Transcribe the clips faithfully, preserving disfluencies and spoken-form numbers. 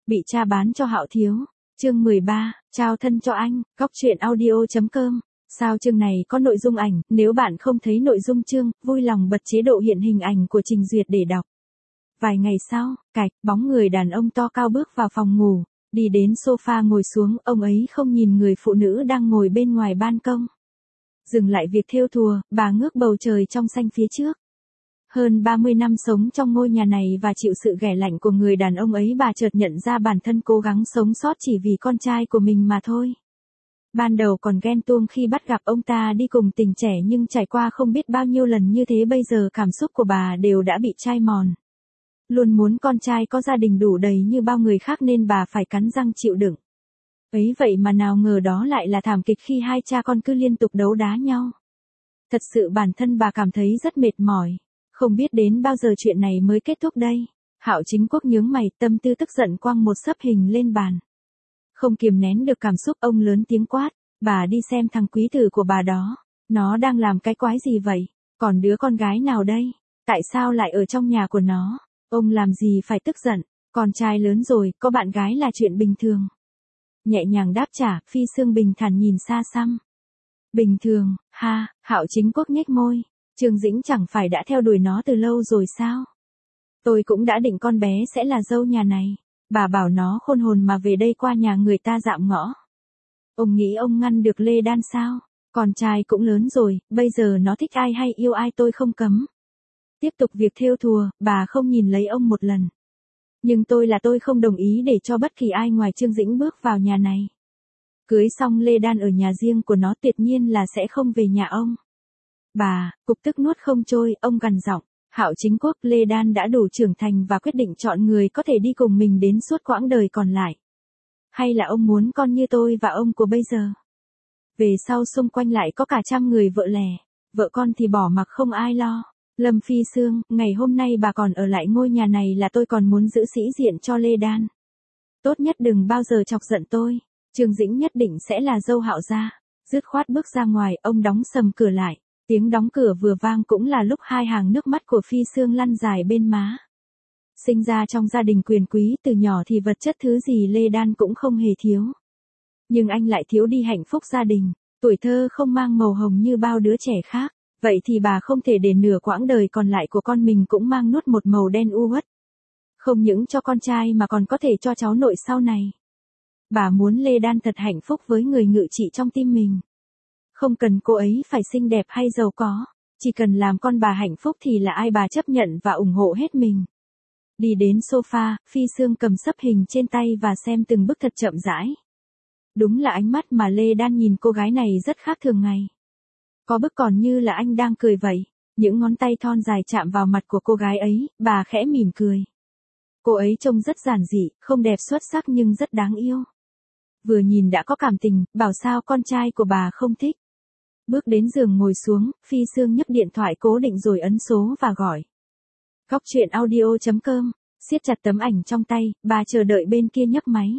Bị cha bán cho Hạo Thiếu. Chương mười ba, trao thân cho anh, góc truyện audio chấm com. Sao chương này có nội dung ảnh, nếu bạn không thấy nội dung chương, vui lòng bật chế độ hiện hình ảnh của Trình Duyệt để đọc. Vài ngày sau, cạch, bóng người đàn ông to cao bước vào phòng ngủ, đi đến sofa ngồi xuống, ông ấy không nhìn người phụ nữ đang ngồi bên ngoài ban công. Dừng lại việc thêu thùa, bà ngước bầu trời trong xanh phía trước. Hơn ba mươi năm sống trong ngôi nhà này và chịu sự ghẻ lạnh của người đàn ông ấy, bà chợt nhận ra bản thân cố gắng sống sót chỉ vì con trai của mình mà thôi. Ban đầu còn ghen tuông khi bắt gặp ông ta đi cùng tình trẻ, nhưng trải qua không biết bao nhiêu lần như thế, bây giờ cảm xúc của bà đều đã bị chai mòn. Luôn muốn con trai có gia đình đủ đầy như bao người khác nên bà phải cắn răng chịu đựng. Ấy vậy mà nào ngờ đó lại là thảm kịch khi hai cha con cứ liên tục đấu đá nhau. Thật sự bản thân bà cảm thấy rất mệt mỏi. Không biết đến bao giờ chuyện này mới kết thúc đây. Hạo Chính Quốc nhướng mày, tâm tư tức giận quăng một xấp hình lên bàn. Không kiềm nén được cảm xúc, ông lớn tiếng quát, bà đi xem thằng quý tử của bà đó. Nó đang làm cái quái gì vậy? Còn đứa con gái nào đây? Tại sao lại ở trong nhà của nó? Ông làm gì phải tức giận? Con trai lớn rồi, có bạn gái là chuyện bình thường. Nhẹ nhàng đáp trả, Phi Sương bình thản nhìn xa xăm. Bình thường, ha, Hạo Chính Quốc nhếch môi. Trương Dĩnh chẳng phải đã theo đuổi nó từ lâu rồi sao? Tôi cũng đã định con bé sẽ là dâu nhà này. Bà bảo nó khôn hồn mà về đây qua nhà người ta dạm ngõ. Ông nghĩ ông ngăn được Lê Đan sao? Con trai cũng lớn rồi, bây giờ nó thích ai hay yêu ai tôi không cấm. Tiếp tục việc thêu thùa, bà không nhìn lấy ông một lần. Nhưng tôi là tôi không đồng ý để cho bất kỳ ai ngoài Trương Dĩnh bước vào nhà này. Cưới xong Lê Đan ở nhà riêng của nó, tuyệt nhiên là sẽ không về nhà ông. Bà, cục tức nuốt không trôi, ông gằn giọng. Hạo Chính Quốc, Lê Đan đã đủ trưởng thành và quyết định chọn người có thể đi cùng mình đến suốt quãng đời còn lại. Hay là ông muốn con như tôi và ông của bây giờ? Về sau xung quanh lại có cả trăm người vợ lẻ, vợ con thì bỏ mặc không ai lo. Lâm Phi Sương, ngày hôm nay bà còn ở lại ngôi nhà này là tôi còn muốn giữ sĩ diện cho Lê Đan. Tốt nhất đừng bao giờ chọc giận tôi. Trương Dĩnh nhất định sẽ là dâu Hạo gia. Dứt khoát bước ra ngoài, ông đóng sầm cửa lại. Tiếng đóng cửa vừa vang cũng là lúc hai hàng nước mắt của Phi Sương lăn dài bên má. Sinh ra trong gia đình quyền quý, từ nhỏ thì vật chất thứ gì Lê Đan cũng không hề thiếu. Nhưng anh lại thiếu đi hạnh phúc gia đình. Tuổi thơ không mang màu hồng như bao đứa trẻ khác. Vậy thì bà không thể để nửa quãng đời còn lại của con mình cũng mang nuốt một màu đen u uất. Không những cho con trai mà còn có thể cho cháu nội sau này. Bà muốn Lê Đan thật hạnh phúc với người ngự trị trong tim mình. Không cần cô ấy phải xinh đẹp hay giàu có, chỉ cần làm con bà hạnh phúc thì là ai bà chấp nhận và ủng hộ hết mình. Đi đến sofa, Phi Sương cầm xấp hình trên tay và xem từng bức thật chậm rãi. Đúng là ánh mắt mà Lê Đan nhìn cô gái này rất khác thường ngày. Có bức còn như là anh đang cười vậy. Những ngón tay thon dài chạm vào mặt của cô gái ấy, bà khẽ mỉm cười. Cô ấy trông rất giản dị, không đẹp xuất sắc nhưng rất đáng yêu. Vừa nhìn đã có cảm tình, bảo sao con trai của bà không thích. Bước đến giường ngồi xuống, Phi Sương nhấc điện thoại cố định rồi ấn số và gọi. Góc truyện audio chấm com, siết chặt tấm ảnh trong tay, bà chờ đợi bên kia nhấc máy.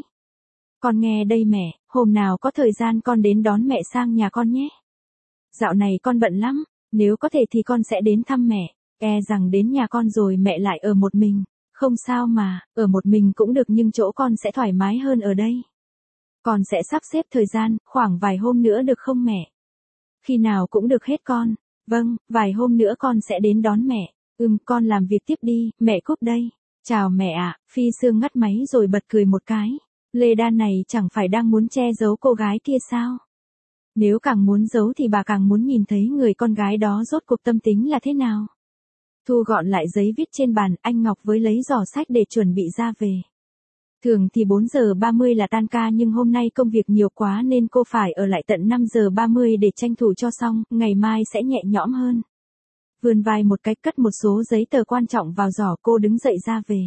Con nghe đây mẹ, hôm nào có thời gian con đến đón mẹ sang nhà con nhé. Dạo này con bận lắm, nếu có thể thì con sẽ đến thăm mẹ, e rằng đến nhà con rồi mẹ lại ở một mình. Không sao mà, ở một mình cũng được nhưng chỗ con sẽ thoải mái hơn ở đây. Con sẽ sắp xếp thời gian, khoảng vài hôm nữa được không mẹ? Khi nào cũng được hết con. Vâng, vài hôm nữa con sẽ đến đón mẹ. Ừm, con làm việc tiếp đi, mẹ cúp đây. Chào mẹ ạ. Phi Sương ngắt máy rồi bật cười một cái. Lê Đan này chẳng phải đang muốn che giấu cô gái kia sao? Nếu càng muốn giấu thì bà càng muốn nhìn thấy người con gái đó rốt cuộc tâm tính là thế nào. Thu gọn lại giấy viết trên bàn, anh Ngọc với lấy giỏ sách để chuẩn bị ra về. Thường thì bốn giờ ba mươi là tan ca nhưng hôm nay công việc nhiều quá nên cô phải ở lại tận năm giờ ba mươi để tranh thủ cho xong, ngày mai sẽ nhẹ nhõm hơn. Vươn vai một cái, cất một số giấy tờ quan trọng vào giỏ, cô đứng dậy ra về.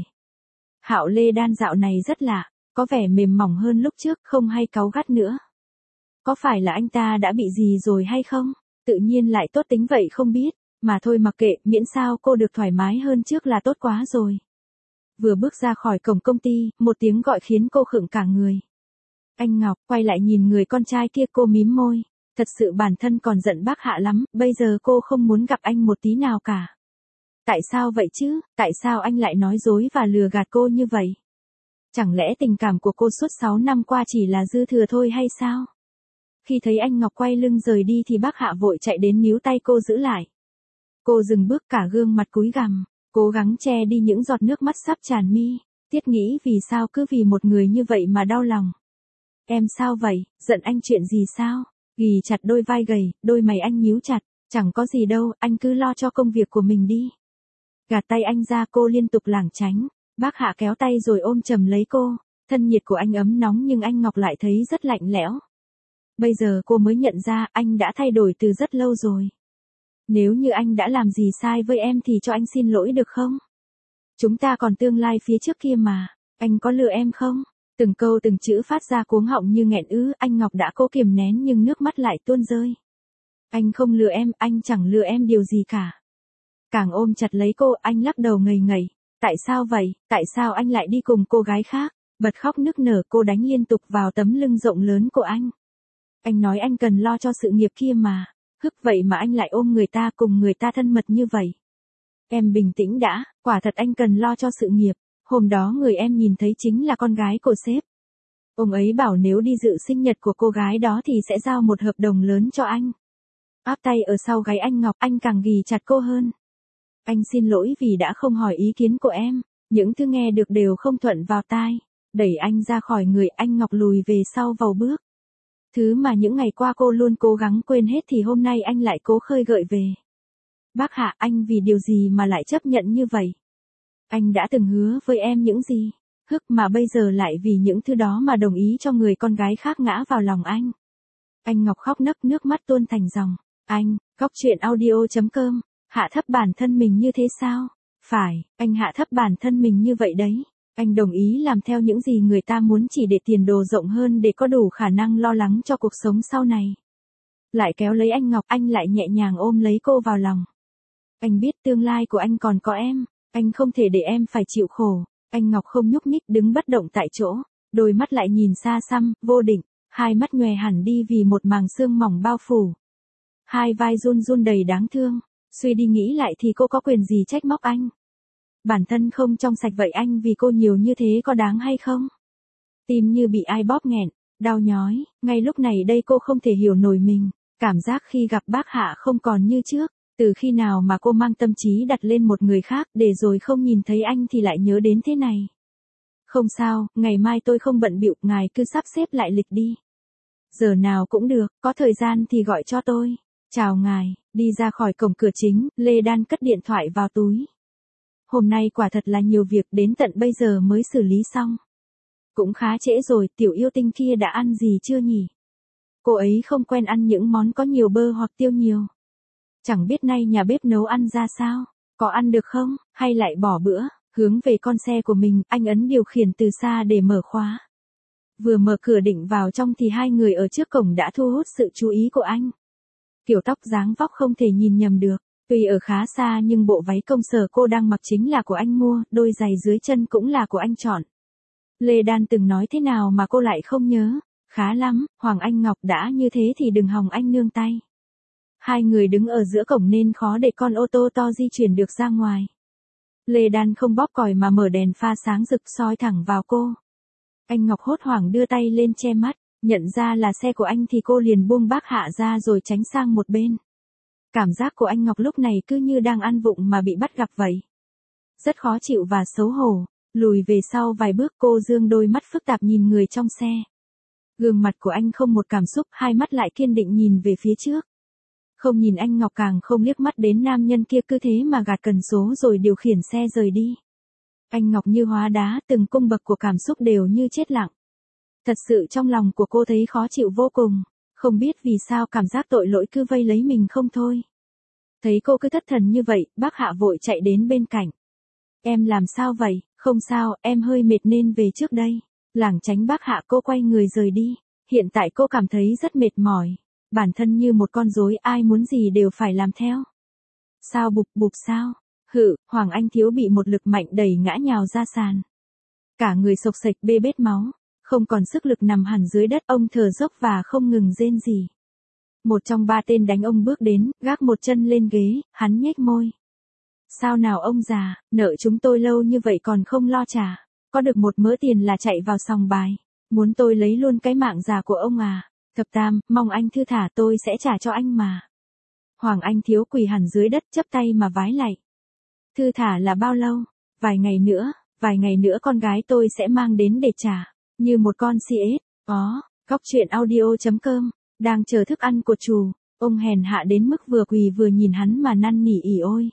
Hạo Lê Đan dạo này rất lạ, có vẻ mềm mỏng hơn lúc trước, không hay cáu gắt nữa. Có phải là anh ta đã bị gì rồi hay không? Tự nhiên lại tốt tính vậy không biết, mà thôi mặc kệ, miễn sao cô được thoải mái hơn trước là tốt quá rồi. Vừa bước ra khỏi cổng công ty, một tiếng gọi khiến cô khựng cả người. Anh Ngọc, quay lại nhìn người con trai kia, cô mím môi. Thật sự bản thân còn giận bác Hạ lắm, bây giờ cô không muốn gặp anh một tí nào cả. Tại sao vậy chứ, tại sao anh lại nói dối và lừa gạt cô như vậy? Chẳng lẽ tình cảm của cô suốt sáu năm qua chỉ là dư thừa thôi hay sao? Khi thấy anh Ngọc quay lưng rời đi thì bác Hạ vội chạy đến níu tay cô giữ lại. Cô dừng bước cả gương mặt cúi gằm, cố gắng che đi những giọt nước mắt sắp tràn mi. Tiết nghĩ vì sao cứ vì một người như vậy mà đau lòng. Em sao vậy, giận anh chuyện gì sao? Ghì chặt đôi vai gầy, đôi mày anh nhíu chặt, chẳng có gì đâu, anh cứ lo cho công việc của mình đi. Gạt tay anh ra, cô liên tục lảng tránh. Bác Hạ kéo tay rồi ôm chầm lấy cô, thân nhiệt của anh ấm nóng nhưng anh Ngọc lại thấy rất lạnh lẽo. Bây giờ cô mới nhận ra anh đã thay đổi từ rất lâu rồi. Nếu như anh đã làm gì sai với em thì cho anh xin lỗi được không? Chúng ta còn tương lai phía trước kia mà, anh có lừa em không? Từng câu từng chữ phát ra cuống họng như nghẹn ứ, anh Ngọc đã cố kiềm nén nhưng nước mắt lại tuôn rơi. Anh không lừa em, anh chẳng lừa em điều gì cả. Càng ôm chặt lấy cô, anh lắc đầu ngây ngây. Tại sao vậy, tại sao anh lại đi cùng cô gái khác? Bật khóc nức nở, cô đánh liên tục vào tấm lưng rộng lớn của anh. Anh nói anh cần lo cho sự nghiệp kia mà. Hức vậy mà anh lại ôm người ta cùng người ta thân mật như vậy. Em bình tĩnh đã, quả thật anh cần lo cho sự nghiệp. Hôm đó người em nhìn thấy chính là con gái của sếp. Ông ấy bảo nếu đi dự sinh nhật của cô gái đó thì sẽ giao một hợp đồng lớn cho anh. Áp tay ở sau gáy anh Ngọc, anh càng ghì chặt cô hơn. Anh xin lỗi vì đã không hỏi ý kiến của em, những thứ nghe được đều không thuận vào tai. Đẩy anh ra khỏi người, anh Ngọc lùi về sau vài bước. Thứ mà những ngày qua cô luôn cố gắng quên hết thì hôm nay anh lại cố khơi gợi về. Bác Hạ, anh vì điều gì mà lại chấp nhận như vậy? Anh đã từng hứa với em những gì? Hức mà bây giờ lại vì những thứ đó mà đồng ý cho người con gái khác ngã vào lòng anh. Anh Ngọc khóc nấc, nước mắt tuôn thành dòng. Anh, Góc Truyện Audio chấm com, hạ thấp bản thân mình như thế sao? Phải, anh hạ thấp bản thân mình như vậy đấy. Anh đồng ý làm theo những gì người ta muốn chỉ để tiền đồ rộng hơn, để có đủ khả năng lo lắng cho cuộc sống sau này. Lại kéo lấy anh Ngọc, anh lại nhẹ nhàng ôm lấy cô vào lòng. Anh biết tương lai của anh còn có em, anh không thể để em phải chịu khổ. Anh Ngọc không nhúc nhích, đứng bất động tại chỗ, đôi mắt lại nhìn xa xăm, vô định, hai mắt nhòe hẳn đi vì một màng sương mỏng bao phủ. Hai vai run run đầy đáng thương, suy đi nghĩ lại thì cô có quyền gì trách móc anh. Bản thân không trong sạch vậy anh vì cô nhiều như thế có đáng hay không? Tim như bị ai bóp nghẹn, đau nhói, ngay lúc này đây cô không thể hiểu nổi mình, cảm giác khi gặp bác Hạ không còn như trước. Từ khi nào mà cô mang tâm trí đặt lên một người khác để rồi không nhìn thấy anh thì lại nhớ đến thế này. Không sao, ngày mai tôi không bận bịu, ngài cứ sắp xếp lại lịch đi. Giờ nào cũng được, có thời gian thì gọi cho tôi. Chào ngài, đi ra khỏi cổng cửa chính, Lê Đan cất điện thoại vào túi. Hôm nay quả thật là nhiều việc, đến tận bây giờ mới xử lý xong. Cũng khá trễ rồi, tiểu yêu tinh kia đã ăn gì chưa nhỉ? Cô ấy không quen ăn những món có nhiều bơ hoặc tiêu nhiều. Chẳng biết nay nhà bếp nấu ăn ra sao, có ăn được không, hay lại bỏ bữa. Hướng về con xe của mình, anh ấn điều khiển từ xa để mở khóa. Vừa mở cửa định vào trong thì hai người ở trước cổng đã thu hút sự chú ý của anh. Kiểu tóc dáng vóc không thể nhìn nhầm được, tuy ở khá xa nhưng bộ váy công sở cô đang mặc chính là của anh mua, đôi giày dưới chân cũng là của anh chọn. Lê Đan từng nói thế nào mà cô lại không nhớ, khá lắm, Hoàng Anh Ngọc đã như thế thì đừng hòng anh nương tay. Hai người đứng ở giữa cổng nên khó để con ô tô to di chuyển được ra ngoài. Lê Đan không bóp còi mà mở đèn pha sáng rực soi thẳng vào cô. Anh Ngọc hốt hoảng đưa tay lên che mắt, nhận ra là xe của anh thì cô liền buông bác Hạ ra rồi tránh sang một bên. Cảm giác của anh Ngọc lúc này cứ như đang ăn vụng mà bị bắt gặp vậy. Rất khó chịu và xấu hổ, lùi về sau vài bước cô dương đôi mắt phức tạp nhìn người trong xe. Gương mặt của anh không một cảm xúc, hai mắt lại kiên định nhìn về phía trước. Không nhìn anh Ngọc càng không liếc mắt đến nam nhân kia, cứ thế mà gạt cần số rồi điều khiển xe rời đi. Anh Ngọc như hóa đá, từng cung bậc của cảm xúc đều như chết lặng. Thật sự trong lòng của cô thấy khó chịu vô cùng, không biết vì sao cảm giác tội lỗi cứ vây lấy mình không thôi. Thấy cô cứ thất thần như vậy, bác Hạ vội chạy đến bên cạnh. Em làm sao vậy? Không sao, em hơi mệt nên về trước đây. Lảng tránh bác Hạ cô quay người rời đi. Hiện tại cô cảm thấy rất mệt mỏi. Bản thân như một con rối, ai muốn gì đều phải làm theo. Sao bụp bụp sao? Hự, Hoàng Anh Thiếu bị một lực mạnh đẩy ngã nhào ra sàn. Cả người xộc xệch bê bết máu, không còn sức lực nằm hẳn dưới đất, ông thở dốc và không ngừng rên rỉ. Một trong ba tên đánh ông bước đến, gác một chân lên ghế, hắn nhếch môi. Sao nào ông già, nợ chúng tôi lâu như vậy còn không lo trả. có được một mớ tiền là chạy vào sòng bài. Muốn tôi lấy luôn cái mạng già của ông à? Thập Tam, mong anh thư thả, tôi sẽ trả cho anh mà. Hoàng Anh Thiếu quỳ hẳn dưới đất chắp tay mà vái lạy. Thư thả là bao lâu? Vài ngày nữa, vài ngày nữa con gái tôi sẽ mang đến để trả. Như một con si ếch. Có, góc truyện audio chấm com, đang chờ thức ăn của chủ. Ông hèn hạ đến mức vừa quỳ vừa nhìn hắn mà năn nỉ ỉ ôi.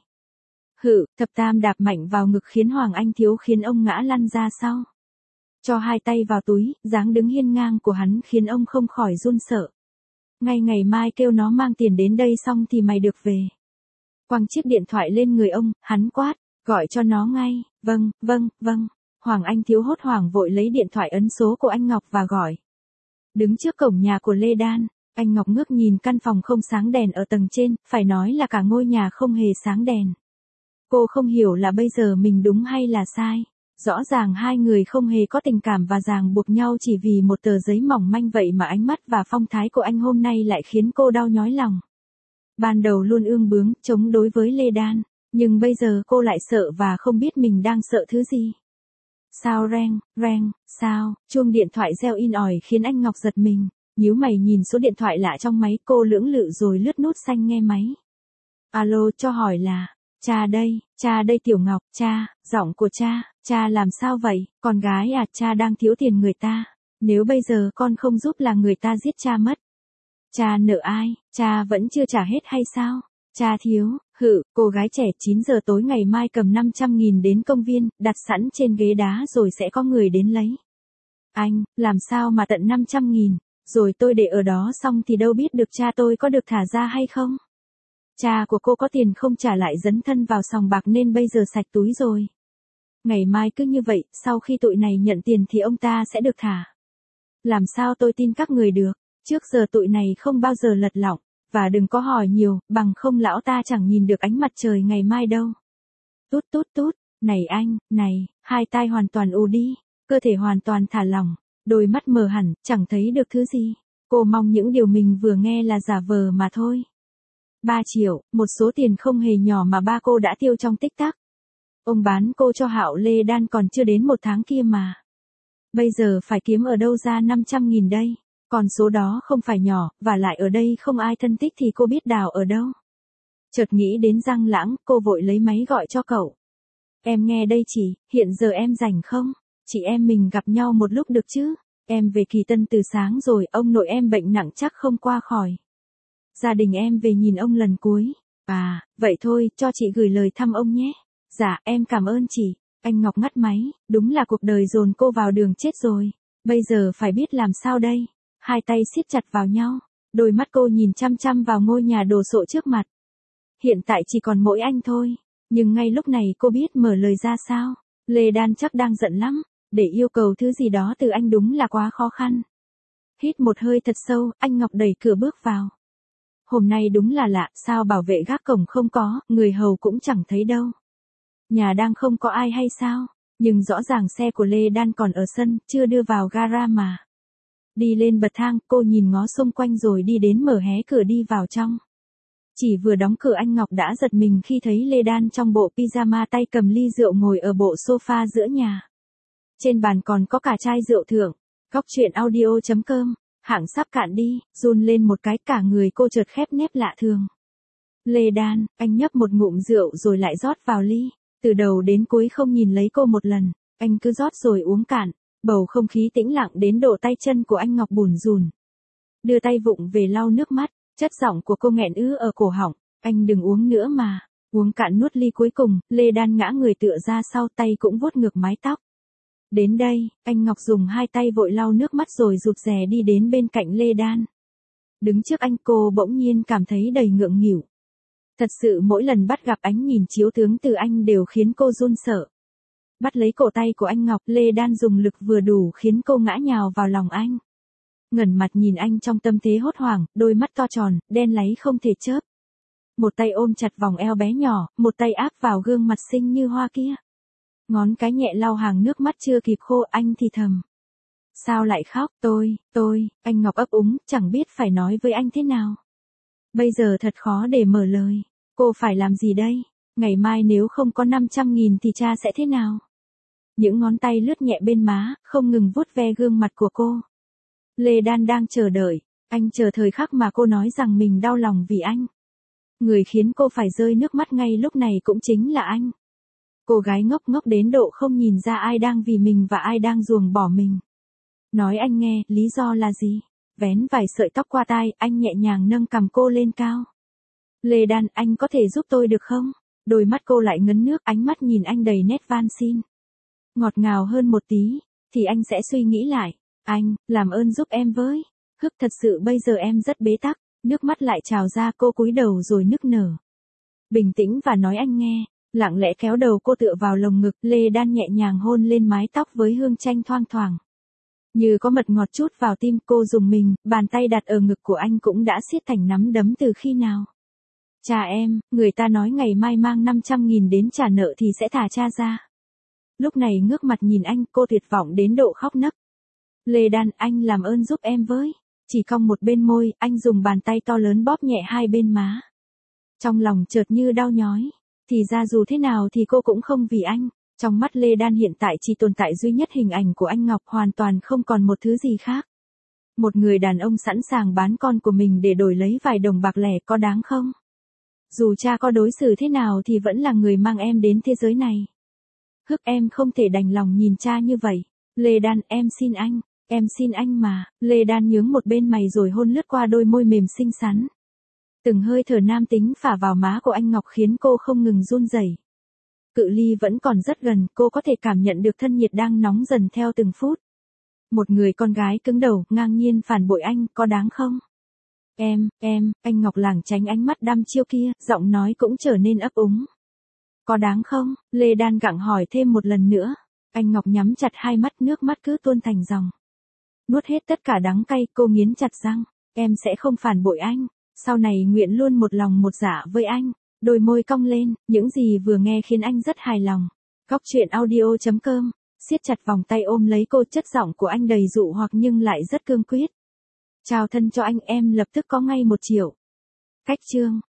Hự, Thập Tam đạp mạnh vào ngực khiến Hoàng Anh Thiếu khiến ông ngã lăn ra sau. Cho hai tay vào túi, dáng đứng hiên ngang của hắn khiến ông không khỏi run sợ. Ngay ngày mai kêu nó mang tiền đến đây xong thì mày được về. Quăng chiếc điện thoại lên người ông, hắn quát, gọi cho nó ngay. Vâng, vâng, vâng. Hoàng Anh Thiếu hốt hoảng vội lấy điện thoại ấn số của anh Ngọc và gọi. Đứng trước cổng nhà của Lê Đan, anh Ngọc ngước nhìn căn phòng không sáng đèn ở tầng trên, phải nói là cả ngôi nhà không hề sáng đèn. Cô không hiểu là bây giờ mình đúng hay là sai. Rõ ràng hai người không hề có tình cảm và ràng buộc nhau chỉ vì một tờ giấy mỏng manh, vậy mà ánh mắt và phong thái của anh hôm nay lại khiến cô đau nhói lòng. Ban đầu luôn ương bướng, chống đối với Lê Đan, nhưng bây giờ cô lại sợ và không biết mình đang sợ thứ gì. Sao reng, reng, sao, chuông điện thoại reo in ỏi khiến anh Ngọc giật mình, nhíu mày nhìn số điện thoại lạ trong máy, cô lưỡng lự rồi lướt nút xanh nghe máy. Alo, cho hỏi là, cha đây, cha đây Tiểu Ngọc, cha, giọng của cha, cha làm sao vậy, con gái à, cha đang thiếu tiền người ta, nếu bây giờ con không giúp là người ta giết cha mất. Cha nợ ai, cha vẫn chưa trả hết hay sao? Cha thiếu, hự, cô gái trẻ chín giờ tối ngày mai cầm năm trăm nghìn đến công viên, đặt sẵn trên ghế đá rồi sẽ có người đến lấy. Anh, làm sao mà tận năm trăm nghìn, rồi tôi để ở đó xong thì đâu biết được cha tôi có được thả ra hay không? Cha của cô có tiền không trả lại dấn thân vào sòng bạc nên bây giờ sạch túi rồi. Ngày mai cứ như vậy, sau khi tụi này nhận tiền thì ông ta sẽ được thả. Làm sao tôi tin các người được, trước giờ tụi này không bao giờ lật lọng, và đừng có hỏi nhiều, bằng không lão ta chẳng nhìn được ánh mặt trời ngày mai đâu. Tút tút tút, này anh, này, hai tai hoàn toàn ù đi, cơ thể hoàn toàn thả lỏng, đôi mắt mờ hẳn, chẳng thấy được thứ gì. Cô mong những điều mình vừa nghe là giả vờ mà thôi. ba triệu, một số tiền không hề nhỏ mà ba cô đã tiêu trong tích tắc. Ông bán cô cho Hạo Lê Đan còn chưa đến một tháng kia mà. Bây giờ phải kiếm ở đâu ra năm trăm nghìn đây, còn số đó không phải nhỏ, và lại ở đây không ai thân thích thì cô biết đào ở đâu. Chợt nghĩ đến Giang Lãng, cô vội lấy máy gọi cho cậu. Em nghe đây chị, hiện giờ em rảnh không? Chị em mình gặp nhau một lúc được chứ? Em về Kỳ Tân từ sáng rồi, ông nội em bệnh nặng chắc không qua khỏi. Gia đình em về nhìn ông lần cuối. À, vậy thôi, cho chị gửi lời thăm ông nhé. Dạ, em cảm ơn chị. Anh Ngọc ngắt máy, đúng là cuộc đời dồn cô vào đường chết rồi. Bây giờ phải biết làm sao đây? Hai tay siết chặt vào nhau, đôi mắt cô nhìn chăm chăm vào ngôi nhà đồ sộ trước mặt. Hiện tại chỉ còn mỗi anh thôi, nhưng ngay lúc này cô biết mở lời ra sao. Lê Đan chắc đang giận lắm, để yêu cầu thứ gì đó từ anh đúng là quá khó khăn. Hít một hơi thật sâu, anh Ngọc đẩy cửa bước vào. Hôm nay đúng là lạ, sao bảo vệ gác cổng không có, người hầu cũng chẳng thấy đâu. Nhà đang không có ai hay sao? Nhưng rõ ràng xe của Lê Đan còn ở sân, chưa đưa vào gara mà. Đi lên bậc thang, cô nhìn ngó xung quanh rồi đi đến mở hé cửa đi vào trong. Chỉ vừa đóng cửa anh Ngọc đã giật mình khi thấy Lê Đan trong bộ pyjama tay cầm ly rượu ngồi ở bộ sofa giữa nhà. Trên bàn còn có cả chai rượu thưởng. Góc truyện audio chấm com, hạng sắp cạn đi, run lên một cái cả người cô chợt khép nép lạ thường. Lê Đan, anh nhấp một ngụm rượu rồi lại rót vào ly. Từ đầu đến cuối không nhìn lấy cô một lần, anh cứ rót rồi uống cạn. Bầu không khí tĩnh lặng đến độ tay chân của anh Ngọc bủn rùn. Đưa tay vụng về lau nước mắt, chất giọng của cô nghẹn ứ ở cổ họng, anh đừng uống nữa mà. Uống cạn nuốt ly cuối cùng, Lê Đan ngã người tựa ra sau, tay cũng vuốt ngược mái tóc. Đến đây, anh Ngọc dùng hai tay vội lau nước mắt rồi rụt rè đi đến bên cạnh Lê Đan. Đứng trước anh cô bỗng nhiên cảm thấy đầy ngượng nghịu. Thật sự mỗi lần bắt gặp ánh nhìn chiếu tướng từ anh đều khiến cô run sợ. Bắt lấy cổ tay của anh Ngọc, Lê Đan dùng lực vừa đủ khiến cô ngã nhào vào lòng anh. Ngẩng mặt nhìn anh trong tâm thế hốt hoảng, đôi mắt to tròn, đen láy không thể chớp. Một tay ôm chặt vòng eo bé nhỏ, một tay áp vào gương mặt xinh như hoa kia. Ngón cái nhẹ lau hàng nước mắt chưa kịp khô, anh thì thầm. Sao lại khóc, tôi, tôi, anh Ngọc ấp úng, chẳng biết phải nói với anh thế nào. Bây giờ thật khó để mở lời, cô phải làm gì đây? Ngày mai nếu không có năm trăm nghìn thì cha sẽ thế nào? Những ngón tay lướt nhẹ bên má, không ngừng vuốt ve gương mặt của cô. Lê Đan đang chờ đợi, anh chờ thời khắc mà cô nói rằng mình đau lòng vì anh. Người khiến cô phải rơi nước mắt ngay lúc này cũng chính là anh. Cô gái ngốc ngốc đến độ không nhìn ra ai đang vì mình và ai đang ruồng bỏ mình. Nói anh nghe, lý do là gì? Vén vài sợi tóc qua tai, anh nhẹ nhàng nâng cằm cô lên cao. Lê Đan, anh có thể giúp tôi được không? Đôi mắt cô lại ngấn nước, ánh mắt nhìn anh đầy nét van xin. Ngọt ngào hơn một tí, thì anh sẽ suy nghĩ lại. Anh, làm ơn giúp em với. Hức, thật sự bây giờ em rất bế tắc. Nước mắt lại trào ra, cô cúi đầu rồi nức nở. Bình tĩnh và nói anh nghe. Lặng lẽ kéo đầu cô tựa vào lồng ngực, Lê Đan nhẹ nhàng hôn lên mái tóc với hương chanh thoang thoảng. Như có mật ngọt chút vào tim, cô dùng mình, bàn tay đặt ở ngực của anh cũng đã siết thành nắm đấm từ khi nào. Cha em, người ta nói ngày mai mang năm trăm nghìn đến trả nợ thì sẽ thả cha ra. Lúc này ngước mặt nhìn anh, cô tuyệt vọng đến độ khóc nấc. Lê Đan, anh làm ơn giúp em với. Chỉ cong một bên môi, anh dùng bàn tay to lớn bóp nhẹ hai bên má. Trong lòng chợt như đau nhói. Thì ra dù thế nào thì cô cũng không vì anh. Trong mắt Lê Đan hiện tại chỉ tồn tại duy nhất hình ảnh của anh Ngọc, hoàn toàn không còn một thứ gì khác. Một người đàn ông sẵn sàng bán con của mình để đổi lấy vài đồng bạc lẻ, có đáng không? Dù cha có đối xử thế nào thì vẫn là người mang em đến thế giới này. Hức, em không thể đành lòng nhìn cha như vậy. Lê Đan, em xin anh, em xin anh mà. Lê Đan nhướng một bên mày rồi hôn lướt qua đôi môi mềm xinh xắn. Từng hơi thở nam tính phả vào má của anh Ngọc khiến cô không ngừng run rẩy. Cự ly vẫn còn rất gần, cô có thể cảm nhận được thân nhiệt đang nóng dần theo từng phút. Một người con gái cứng đầu, ngang nhiên phản bội anh, có đáng không? Em, em, anh Ngọc lảng tránh ánh mắt đăm chiêu kia, giọng nói cũng trở nên ấp úng. Có đáng không? Lê Đan gặng hỏi thêm một lần nữa. Anh Ngọc nhắm chặt hai mắt, nước mắt cứ tuôn thành dòng. Nuốt hết tất cả đắng cay, cô nghiến chặt răng. Em sẽ không phản bội anh. Sau này nguyện luôn một lòng một dạ với anh. Đôi môi cong lên, những gì vừa nghe khiến anh rất hài lòng. Góc truyện audio chấm com, siết chặt vòng tay ôm lấy cô, chất giọng của anh đầy dụ hoặc nhưng lại rất cương quyết. Chào thân cho anh, em lập tức có ngay một triệu. Cách chương.